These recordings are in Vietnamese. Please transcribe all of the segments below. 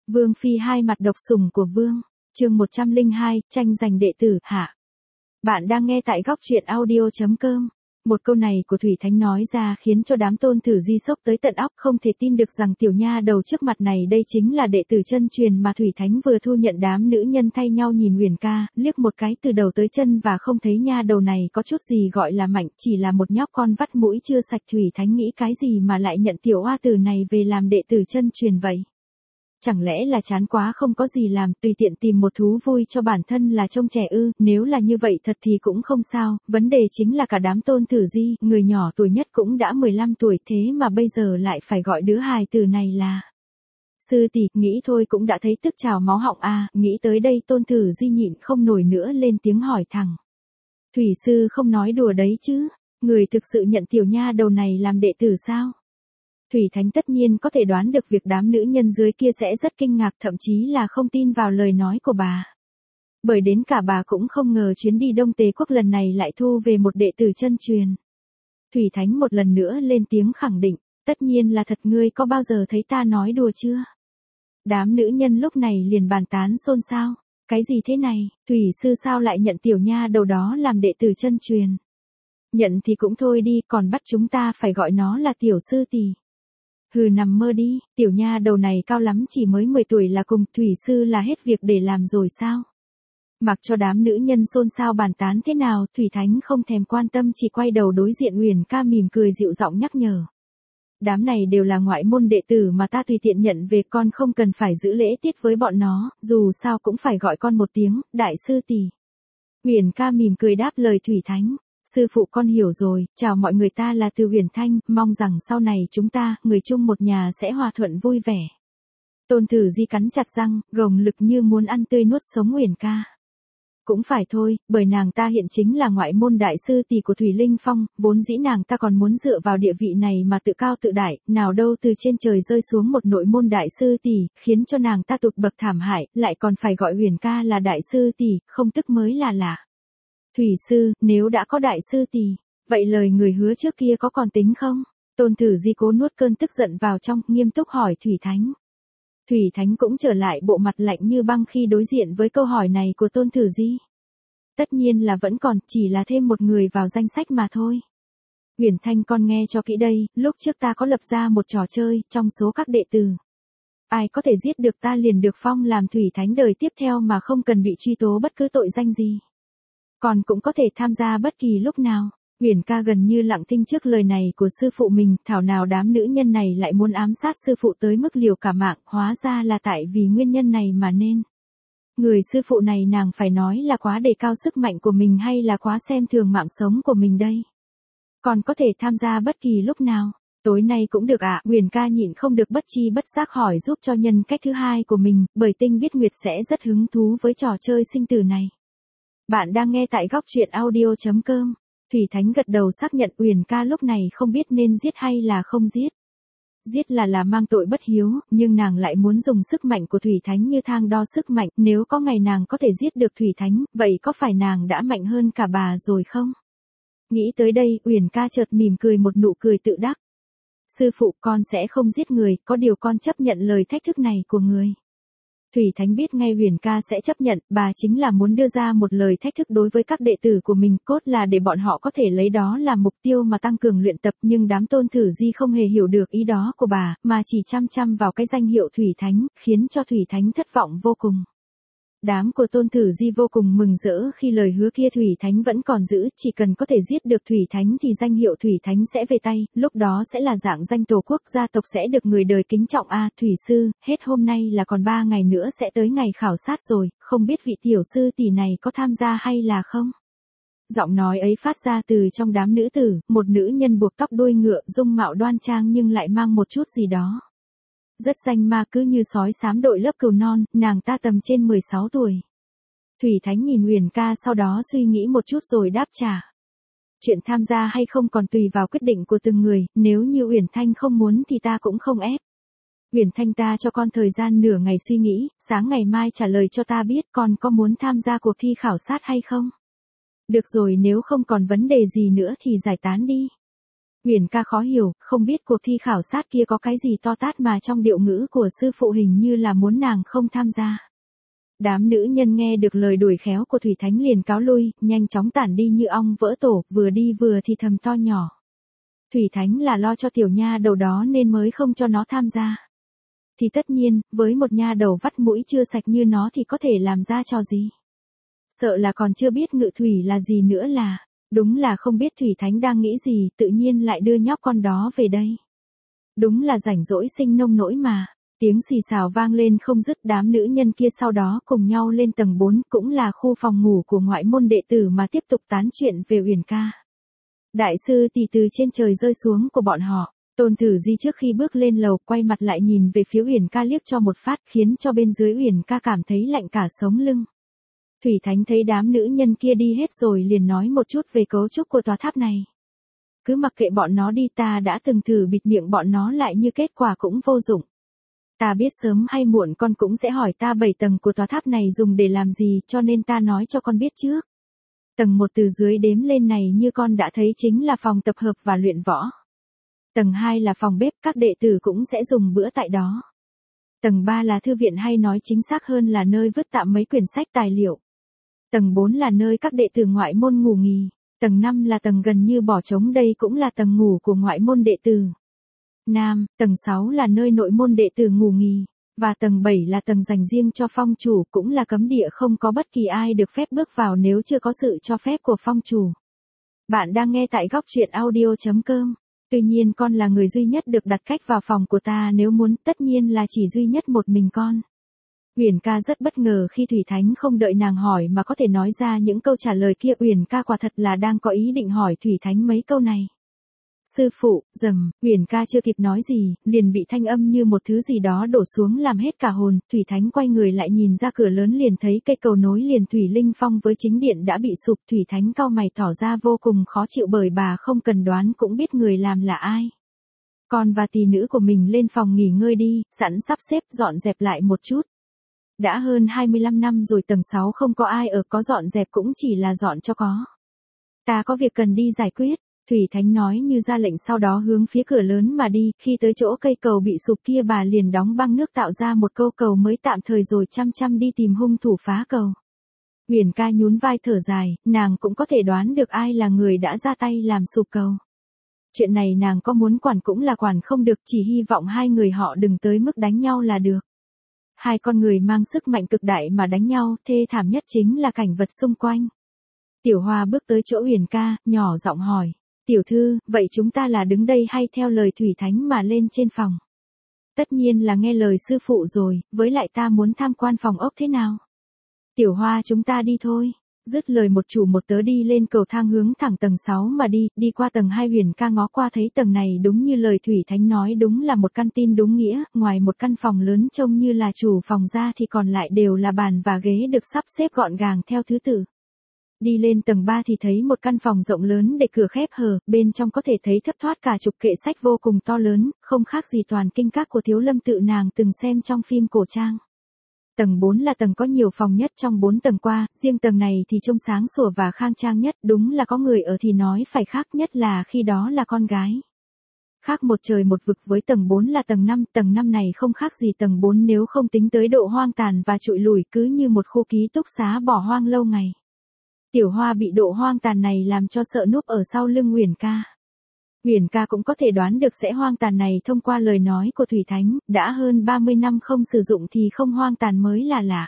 Vương Phi hai mặt độc sủng của Vương, chương 102, tranh giành đệ tử, hạ. Bạn đang nghe tại góc truyện audio.com. Một câu này của Thủy Thánh nói ra khiến cho đám Tôn Tử Di sốc tới tận óc, không thể tin được rằng tiểu nha đầu trước mặt này đây chính là đệ tử chân truyền mà Thủy Thánh vừa thu nhận. Đám nữ nhân thay nhau nhìn Uyển Ca, liếc một cái từ đầu tới chân và không thấy nha đầu này có chút gì gọi là mạnh, chỉ là một nhóc con vắt mũi chưa sạch. Thủy Thánh nghĩ cái gì mà lại nhận tiểu oa tử này về làm đệ tử chân truyền vậy? Chẳng lẽ là chán quá không có gì làm, tùy tiện tìm một thú vui cho bản thân là trông trẻ ư? Nếu là như vậy thật thì cũng không sao, vấn đề chính là cả đám Tôn Tử Di, người nhỏ tuổi nhất cũng đã 15 tuổi, thế mà bây giờ lại phải gọi đứa hài tử này là sư tỷ. Nghĩ thôi cũng đã thấy tức trào máu họng a. Nghĩ tới đây Tôn Tử Di nhịn không nổi nữa lên tiếng hỏi thẳng. Thủy sư không nói đùa đấy chứ, người thực sự nhận tiểu nha đầu này làm đệ tử sao? Thủy Thánh tất nhiên có thể đoán được việc đám nữ nhân dưới kia sẽ rất kinh ngạc, thậm chí là không tin vào lời nói của bà. Bởi đến cả bà cũng không ngờ chuyến đi Đông Tế Quốc lần này lại thu về một đệ tử chân truyền. Thủy Thánh một lần nữa lên tiếng khẳng định, tất nhiên là thật, ngươi có bao giờ thấy ta nói đùa chưa? Đám nữ nhân lúc này liền bàn tán xôn xao, cái gì thế này, Thủy sư sao lại nhận tiểu nha đầu đó làm đệ tử chân truyền? Nhận thì cũng thôi đi, còn bắt chúng ta phải gọi nó là tiểu sư tỷ. Hừ, nằm mơ đi, tiểu nha đầu này cao lắm chỉ mới 10 tuổi là cùng Thủy sư là hết việc để làm rồi sao? Mặc cho đám nữ nhân xôn xao bàn tán thế nào, Thủy Thánh không thèm quan tâm, chỉ quay đầu đối diện Uyển Ca mỉm cười dịu giọng nhắc nhở. Đám này đều là ngoại môn đệ tử mà ta tùy tiện nhận về, con không cần phải giữ lễ tiết với bọn nó, dù sao cũng phải gọi con một tiếng, đại sư tỷ. Uyển Ca mỉm cười đáp lời Thủy Thánh. Sư phụ con hiểu rồi, chào mọi người, ta là Từ Huyền Thanh, mong rằng sau này chúng ta, người chung một nhà sẽ hòa thuận vui vẻ. Tôn Tử Di cắn chặt răng, gồng lực như muốn ăn tươi nuốt sống Uyển Ca. Cũng phải thôi, bởi nàng ta hiện chính là ngoại môn đại sư tỷ của Thủy Linh Phong, vốn dĩ nàng ta còn muốn dựa vào địa vị này mà tự cao tự đại, nào đâu từ trên trời rơi xuống một nội môn đại sư tỷ, khiến cho nàng ta tụt bậc thảm hại, lại còn phải gọi Uyển Ca là đại sư tỷ, không tức mới là lạ. Thủy sư, nếu đã có đại sư tỷ, vậy lời người hứa trước kia có còn tính không? Tôn Tử Di cố nuốt cơn tức giận vào trong, nghiêm túc hỏi Thủy Thánh. Thủy Thánh cũng trở lại bộ mặt lạnh như băng khi đối diện với câu hỏi này của Tôn Tử Di. Tất nhiên là vẫn còn, chỉ là thêm một người vào danh sách mà thôi. Uyển Thanh, con nghe cho kỹ đây, lúc trước ta có lập ra một trò chơi, trong số các đệ tử. Ai có thể giết được ta liền được phong làm Thủy Thánh đời tiếp theo mà không cần bị truy tố bất cứ tội danh gì. Còn cũng có thể tham gia bất kỳ lúc nào. Uyển Ca gần như lặng thinh trước lời này của sư phụ mình, thảo nào đám nữ nhân này lại muốn ám sát sư phụ tới mức liều cả mạng, hóa ra là tại vì nguyên nhân này mà nên. Người sư phụ này nàng phải nói là quá đề cao sức mạnh của mình hay là quá xem thường mạng sống của mình đây. Còn có thể tham gia bất kỳ lúc nào. Tối nay cũng được ạ. Uyển Ca nhịn không được bất chi bất giác hỏi giúp cho nhân cách thứ hai của mình, bởi Tinh biết Nguyệt sẽ rất hứng thú với trò chơi sinh tử này. Bạn đang nghe tại góc truyện audio.com. Thủy Thánh gật đầu xác nhận. Uyển Ca lúc này không biết nên giết hay là không giết. Giết là mang tội bất hiếu, nhưng nàng lại muốn dùng sức mạnh của Thủy Thánh như thang đo sức mạnh, nếu có ngày nàng có thể giết được Thủy Thánh, vậy có phải nàng đã mạnh hơn cả bà rồi không? Nghĩ tới đây, Uyển Ca chợt mỉm cười một nụ cười tự đắc. Sư phụ, con sẽ không giết người, có điều con chấp nhận lời thách thức này của người. Thủy Thánh biết ngay Uyển Ca sẽ chấp nhận, bà chính là muốn đưa ra một lời thách thức đối với các đệ tử của mình, cốt là để bọn họ có thể lấy đó làm mục tiêu mà tăng cường luyện tập, nhưng đám Tôn Tử Di không hề hiểu được ý đó của bà, mà chỉ chăm chăm vào cái danh hiệu Thủy Thánh, khiến cho Thủy Thánh thất vọng vô cùng. Đám của Tôn Tử Di vô cùng mừng rỡ khi lời hứa kia Thủy Thánh vẫn còn giữ, chỉ cần có thể giết được Thủy Thánh thì danh hiệu Thủy Thánh sẽ về tay, lúc đó sẽ là dạng danh tổ quốc, gia tộc sẽ được người đời kính trọng. Thủy sư, hết hôm nay là còn 3 ngày nữa sẽ tới ngày khảo sát rồi, không biết vị tiểu sư tỷ này có tham gia hay là không? Giọng nói ấy phát ra từ trong đám nữ tử, một nữ nhân buộc tóc đuôi ngựa, dung mạo đoan trang nhưng lại mang một chút gì đó. Rất danh ma, cứ như sói xám đội lớp cừu non, nàng ta tầm trên 16 tuổi. Thủy Thánh nhìn Uyển Ca sau đó suy nghĩ một chút rồi đáp trả. Chuyện tham gia hay không còn tùy vào quyết định của từng người, nếu như Uyển Thanh không muốn thì ta cũng không ép. Uyển Thanh, ta cho con thời gian nửa ngày suy nghĩ, sáng ngày mai trả lời cho ta biết con có muốn tham gia cuộc thi khảo sát hay không. Được rồi, nếu không còn vấn đề gì nữa thì giải tán đi. Uyển ca khó hiểu, không biết cuộc thi khảo sát kia có cái gì to tát mà trong điệu ngữ của sư phụ hình như là muốn nàng không tham gia. Đám nữ nhân nghe được lời đuổi khéo của Thủy Thánh liền cáo lui, nhanh chóng tản đi như ong vỡ tổ, vừa đi vừa thì thầm to nhỏ. Thủy Thánh là lo cho tiểu nha đầu đó nên mới không cho nó tham gia. Thì tất nhiên, với một nha đầu vắt mũi chưa sạch như nó thì có thể làm ra trò gì. Sợ là còn chưa biết ngự thủy là gì nữa là, đúng là không biết Thủy Thánh đang nghĩ gì, tự nhiên lại đưa nhóc con đó về đây. Đúng là rảnh rỗi sinh nông nỗi mà. Tiếng xì xào vang lên không dứt, đám nữ nhân kia sau đó cùng nhau lên tầng 4, cũng là khu phòng ngủ của ngoại môn đệ tử mà tiếp tục tán chuyện về Uyển ca. Đại sư tỷ từ trên trời rơi xuống của bọn họ, Tôn Tử Di trước khi bước lên lầu quay mặt lại nhìn về phía Uyển ca liếc cho một phát khiến cho bên dưới Uyển ca cảm thấy lạnh cả sống lưng. Thủy Thánh thấy đám nữ nhân kia đi hết rồi liền nói một chút về cấu trúc của tòa tháp này. Cứ mặc kệ bọn nó đi, ta đã từng thử bịt miệng bọn nó lại nhưng kết quả cũng vô dụng. Ta biết sớm hay muộn con cũng sẽ hỏi ta 7 tầng của tòa tháp này dùng để làm gì, cho nên ta nói cho con biết trước. Tầng 1 từ dưới đếm lên này như con đã thấy chính là phòng tập hợp và luyện võ. Tầng 2 là phòng bếp, các đệ tử cũng sẽ dùng bữa tại đó. Tầng 3 là thư viện, hay nói chính xác hơn là nơi vứt tạm mấy quyển sách tài liệu. Tầng 4 là nơi các đệ tử ngoại môn ngủ nghỉ. Tầng 5 là tầng gần như bỏ trống, đây cũng là tầng ngủ của ngoại môn đệ tử nam. Tầng 6 là nơi nội môn đệ tử ngủ nghỉ. Và tầng 7 là tầng dành riêng cho phong chủ, cũng là cấm địa, không có bất kỳ ai được phép bước vào nếu chưa có sự cho phép của phong chủ. Bạn đang nghe tại góc truyện audio.com. Tuy nhiên con là người duy nhất được đặt cách vào phòng của ta, nếu muốn tất nhiên là chỉ duy nhất một mình con. Uyển ca rất bất ngờ khi Thủy Thánh không đợi nàng hỏi mà có thể nói ra những câu trả lời kia. Uyển ca quả thật là đang có ý định hỏi Thủy Thánh mấy câu này. Sư phụ, Uyển ca chưa kịp nói gì, liền bị thanh âm như một thứ gì đó đổ xuống làm hết cả hồn. Thủy Thánh quay người lại nhìn ra cửa lớn liền thấy cây cầu nối liền Thủy Linh Phong với chính điện đã bị sụp. Thủy Thánh cau mày tỏ ra vô cùng khó chịu, bởi bà không cần đoán cũng biết người làm là ai. Con và tỷ nữ của mình lên phòng nghỉ ngơi đi, sẵn sắp xếp dọn dẹp lại một chút. Đã hơn 25 năm rồi, tầng 6 không có ai ở, có dọn dẹp cũng chỉ là dọn cho có. Ta có việc cần đi giải quyết. Thủy Thánh nói như ra lệnh, sau đó hướng phía cửa lớn mà đi. Khi tới chỗ cây cầu bị sụp kia, bà liền đóng băng nước tạo ra một câu cầu mới tạm thời rồi chăm đi tìm hung thủ phá cầu. Uyển ca nhún vai thở dài, nàng cũng có thể đoán được ai là người đã ra tay làm sụp cầu. Chuyện này nàng có muốn quản cũng là quản không được, chỉ hy vọng hai người họ đừng tới mức đánh nhau là được. Hai con người mang sức mạnh cực đại mà đánh nhau, thê thảm nhất chính là cảnh vật xung quanh. Tiểu Hoa bước tới chỗ Uyển ca, nhỏ giọng hỏi. Tiểu thư, vậy chúng ta là đứng đây hay theo lời Thủy Thánh mà lên trên phòng? Tất nhiên là nghe lời sư phụ rồi, với lại ta muốn tham quan phòng ốc thế nào? Tiểu Hoa, chúng ta đi thôi. Dứt lời một chủ một tớ đi lên cầu thang hướng thẳng tầng 6 mà đi qua tầng 2. Uyển ca ngó qua thấy tầng này đúng như lời Thủy Thánh nói, đúng là một căn tin đúng nghĩa, ngoài một căn phòng lớn trông như là chủ phòng ra thì còn lại đều là bàn và ghế được sắp xếp gọn gàng theo thứ tự. Đi lên tầng 3 thì thấy một căn phòng rộng lớn để cửa khép hờ, bên trong có thể thấy thấp thoát cả chục kệ sách vô cùng to lớn, không khác gì toàn kinh các của Thiếu Lâm Tự nàng từng xem trong phim cổ trang. Tầng 4 là tầng có nhiều phòng nhất trong 4 tầng qua, riêng tầng này thì trông sáng sủa và khang trang nhất, đúng là có người ở thì nói phải khác, nhất là khi đó là con gái. Khác một trời một vực với tầng 4 là tầng 5 này không khác gì tầng 4 nếu không tính tới độ hoang tàn và trụi lủi, cứ như một khu ký túc xá bỏ hoang lâu ngày. Tiểu Hoa bị độ hoang tàn này làm cho sợ, núp ở sau lưng Uyển ca. Uyển ca cũng có thể đoán được sẽ hoang tàn này thông qua lời nói của Thủy Thánh, đã hơn 30 năm không sử dụng thì không hoang tàn mới là lạ.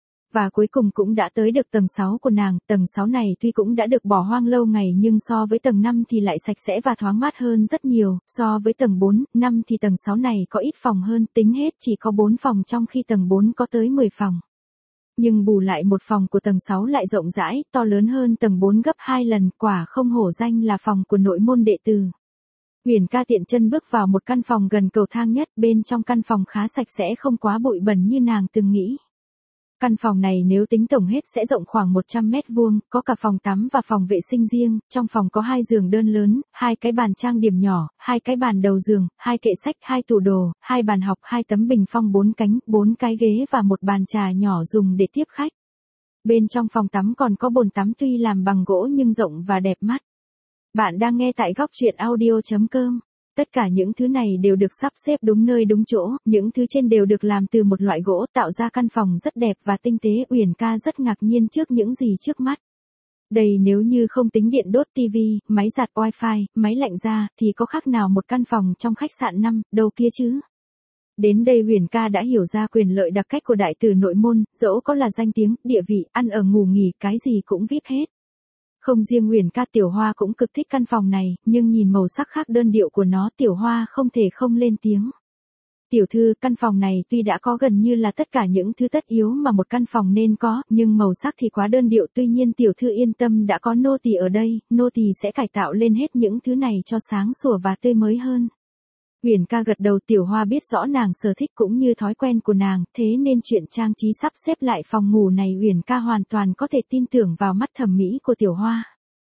Và cuối cùng cũng đã tới được tầng 6 của nàng. Tầng 6 này tuy cũng đã được bỏ hoang lâu ngày nhưng so với tầng 5 thì lại sạch sẽ và thoáng mát hơn rất nhiều. So với tầng 4, 5 thì tầng 6 này có ít phòng hơn, tính hết chỉ có 4 phòng trong khi tầng 4 có tới 10 phòng. Nhưng bù lại một phòng của tầng 6 lại rộng rãi, to lớn hơn tầng 4 gấp 2 lần, quả không hổ danh là phòng của nội môn đệ tử. Uyển ca tiện chân bước vào một căn phòng gần cầu thang nhất, bên trong căn phòng khá sạch sẽ, không quá bụi bẩn như nàng từng nghĩ. Căn phòng này nếu tính tổng hết sẽ rộng khoảng 100 mét vuông, có cả phòng tắm và phòng vệ sinh riêng. Trong phòng có 2 giường đơn lớn, 2 cái bàn trang điểm nhỏ, 2 cái bàn đầu giường, 2 kệ sách, 2 tủ đồ, 2 bàn học, 2 tấm bình phong 4 cánh, 4 cái ghế và một bàn trà nhỏ dùng để tiếp khách. Bên trong phòng tắm còn có bồn tắm tuy làm bằng gỗ nhưng rộng và đẹp mắt. Bạn đang nghe tại góc truyện audio.com. Tất cả những thứ này đều được sắp xếp đúng nơi đúng chỗ, những thứ trên đều được làm từ một loại gỗ tạo ra căn phòng rất đẹp và tinh tế. Uyển ca rất ngạc nhiên trước những gì trước mắt. Đây nếu như không tính điện đốt tivi, máy giặt wifi, máy lạnh ra, thì có khác nào một căn phòng trong khách sạn năm, đâu kia chứ. Đến đây Uyển ca đã hiểu ra quyền lợi đặc cách của đại tử nội môn, dẫu có là danh tiếng, địa vị, ăn ở ngủ nghỉ, cái gì cũng VIP hết. Không riêng Uyển ca, Tiểu Hoa cũng cực thích căn phòng này, nhưng nhìn màu sắc khác đơn điệu của nó, Tiểu Hoa không thể không lên tiếng. Tiểu thư, căn phòng này tuy đã có gần như là tất cả những thứ tất yếu mà một căn phòng nên có, nhưng màu sắc thì quá đơn điệu. Tuy nhiên tiểu thư yên tâm, đã có nô tỳ ở đây, nô tỳ sẽ cải tạo lên hết những thứ này cho sáng sủa và tươi mới hơn. Uyển ca gật đầu. Tiểu Hoa biết rõ nàng sở thích cũng như thói quen của nàng, thế nên chuyện trang trí sắp xếp lại phòng ngủ này Uyển ca hoàn toàn có thể tin tưởng vào mắt thẩm mỹ của Tiểu Hoa.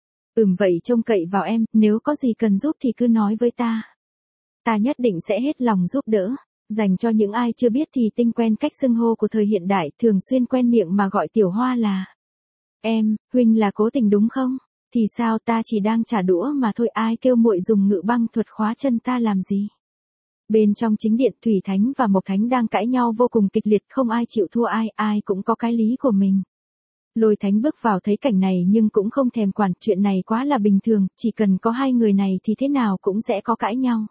Vậy trông cậy vào em, nếu có gì cần giúp thì cứ nói với ta. Ta nhất định sẽ hết lòng giúp đỡ. Dành cho những ai chưa biết thì tinh quen cách xưng hô của thời hiện đại, thường xuyên quen miệng mà gọi Tiểu Hoa là em. Huynh là cố tình đúng không? Thì sao, ta chỉ đang trả đũa mà thôi, ai kêu muội dùng ngự băng thuật khóa chân ta làm gì. Bên trong chính điện, Thủy Thánh và Mộc Thánh đang cãi nhau vô cùng kịch liệt, không ai chịu thua ai, ai cũng có cái lý của mình. Lôi Thánh bước vào thấy cảnh này nhưng cũng không thèm quản, chuyện này quá là bình thường, chỉ cần có hai người này thì thế nào cũng sẽ có cãi nhau.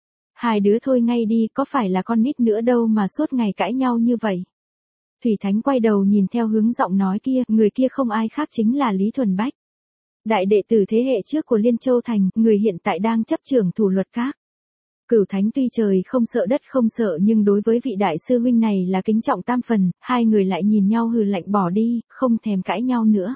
Hai đứa thôi ngay đi, có phải là con nít nữa đâu mà suốt ngày cãi nhau như vậy. Thủy Thánh quay đầu nhìn theo hướng giọng nói kia, người kia không ai khác chính là Lý Thuần Bách. Đại đệ tử thế hệ trước của Liên Châu Thành, người hiện tại đang chấp trưởng thủ luật các. Cửu Thánh tuy trời không sợ đất không sợ nhưng đối với vị đại sư huynh này là kính trọng tam phần, hai người lại nhìn nhau hừ lạnh bỏ đi, không thèm cãi nhau nữa.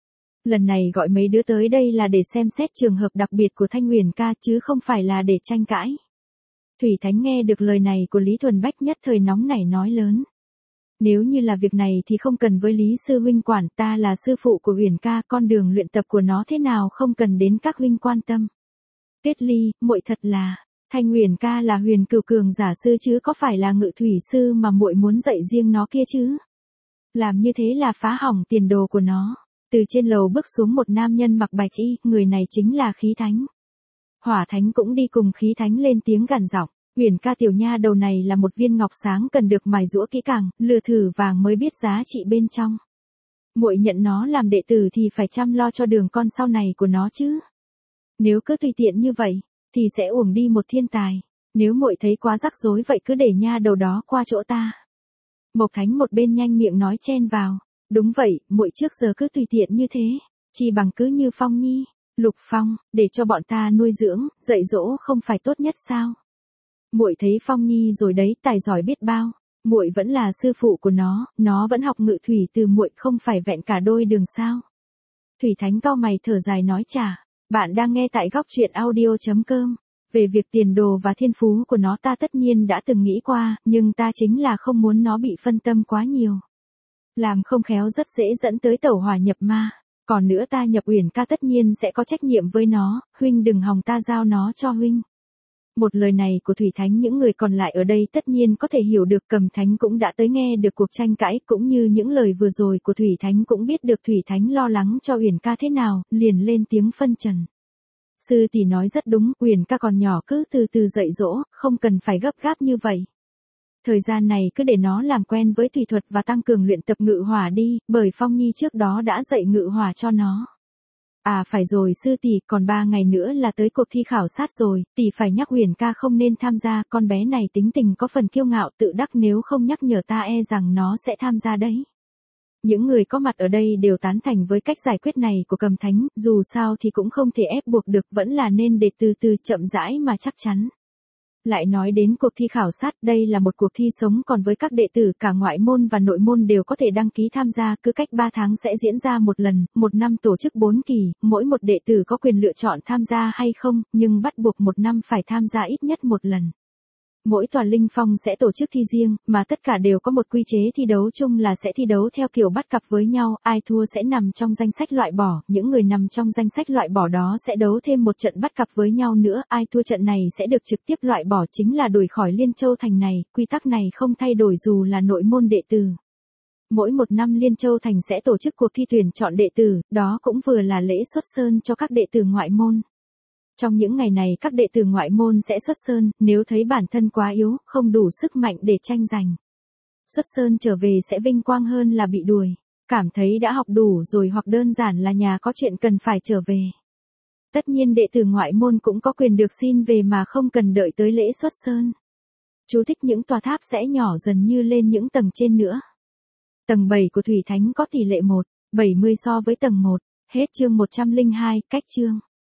Lần này gọi mấy đứa tới đây là để xem xét trường hợp đặc biệt của Thanh Uyển ca chứ không phải là để tranh cãi. Thủy Thánh nghe được lời này của Lý Thuần Bách nhất thời nóng nảy nói lớn. Nếu như là việc này thì không cần với Lý sư huynh quản, ta là sư phụ của Uyển ca, con đường luyện tập của nó thế nào không cần đến các huynh quan tâm. Tuyết Ly, muội thật là, Thanh Uyển ca là Huyền Cửu cường giả sư chứ có phải là Ngự thủy sư mà muội muốn dạy riêng nó kia chứ. Làm như thế là phá hỏng tiền đồ của nó. Từ trên lầu bước xuống một nam nhân mặc bạch y, người này chính là Khí Thánh. Hỏa Thánh cũng đi cùng Khí Thánh lên tiếng gằn giọng. Uyển ca tiểu nha đầu này là một viên ngọc sáng cần được mài giũa kỹ càng, lừa thử vàng mới biết giá trị bên trong. Muội nhận nó làm đệ tử thì phải chăm lo cho đường con sau này của nó chứ. Nếu cứ tùy tiện như vậy, thì sẽ uổng đi một thiên tài. Nếu muội thấy quá rắc rối vậy cứ để nha đầu đó qua chỗ ta. Mộc Thánh một bên nhanh miệng nói chen vào. Đúng vậy, muội trước giờ cứ tùy tiện như thế, chỉ bằng cứ như Phong Nhi, Lục Phong, để cho bọn ta nuôi dưỡng, dạy dỗ không phải tốt nhất sao? Muội thấy Phong Nhi rồi đấy, tài giỏi biết bao. Muội vẫn là sư phụ của nó vẫn học ngự thủy từ muội, không phải vẹn cả đôi đường sao? Thủy Thánh cau mày thở dài nói trả. Bạn đang nghe tại góc truyện audio.com. Về việc tiền đồ và thiên phú của nó ta tất nhiên đã từng nghĩ qua, nhưng ta chính là không muốn nó bị phân tâm quá nhiều. Làm không khéo rất dễ dẫn tới tẩu hỏa nhập ma. Còn nữa ta nhập Uyển ca tất nhiên sẽ có trách nhiệm với nó, huynh đừng hòng ta giao nó cho huynh. Một lời này của Thủy Thánh những người còn lại ở đây tất nhiên có thể hiểu được. Cầm Thánh cũng đã tới nghe được cuộc tranh cãi, cũng như những lời vừa rồi của Thủy Thánh cũng biết được Thủy Thánh lo lắng cho Uyển ca thế nào, liền lên tiếng phân trần. Sư tỷ nói rất đúng, Uyển ca còn nhỏ cứ từ từ dạy dỗ, không cần phải gấp gáp như vậy. Thời gian này cứ để nó làm quen với thủy thuật và tăng cường luyện tập ngự hỏa đi, bởi Phong Nhi trước đó đã dạy ngự hỏa cho nó. À phải rồi sư tỷ, còn 3 ngày nữa là tới cuộc thi khảo sát rồi, tỷ phải nhắc Uyển ca không nên tham gia, con bé này tính tình có phần kiêu ngạo tự đắc, nếu không nhắc nhở ta e rằng nó sẽ tham gia đấy. Những người có mặt ở đây đều tán thành với cách giải quyết này của Cầm Thánh, dù sao thì cũng không thể ép buộc được, vẫn là nên để từ từ chậm rãi mà chắc chắn. Lại nói đến cuộc thi khảo sát, đây là một cuộc thi sống còn với các đệ tử cả ngoại môn và nội môn đều có thể đăng ký tham gia, cứ cách 3 tháng sẽ diễn ra một lần, một năm tổ chức 4 kỳ, mỗi một đệ tử có quyền lựa chọn tham gia hay không, nhưng bắt buộc một năm phải tham gia ít nhất một lần. Mỗi tòa linh phong sẽ tổ chức thi riêng, mà tất cả đều có một quy chế thi đấu chung là sẽ thi đấu theo kiểu bắt cặp với nhau, ai thua sẽ nằm trong danh sách loại bỏ, những người nằm trong danh sách loại bỏ đó sẽ đấu thêm một trận bắt cặp với nhau nữa, ai thua trận này sẽ được trực tiếp loại bỏ, chính là đuổi khỏi Liên Châu Thành này, quy tắc này không thay đổi dù là nội môn đệ tử. Mỗi một năm Liên Châu Thành sẽ tổ chức cuộc thi tuyển chọn đệ tử, đó cũng vừa là lễ xuất sơn cho các đệ tử ngoại môn. Trong những ngày này các đệ tử ngoại môn sẽ xuất sơn, nếu thấy bản thân quá yếu, không đủ sức mạnh để tranh giành. Xuất sơn trở về sẽ vinh quang hơn là bị đuổi. Cảm thấy đã học đủ rồi hoặc đơn giản là nhà có chuyện cần phải trở về. Tất nhiên đệ tử ngoại môn cũng có quyền được xin về mà không cần đợi tới lễ xuất sơn. Chú thích những tòa tháp sẽ nhỏ dần như lên những tầng trên nữa. Tầng 7 của Thủy Thánh có tỷ lệ 1:70 so với tầng 1. Hết chương 102, cách chương.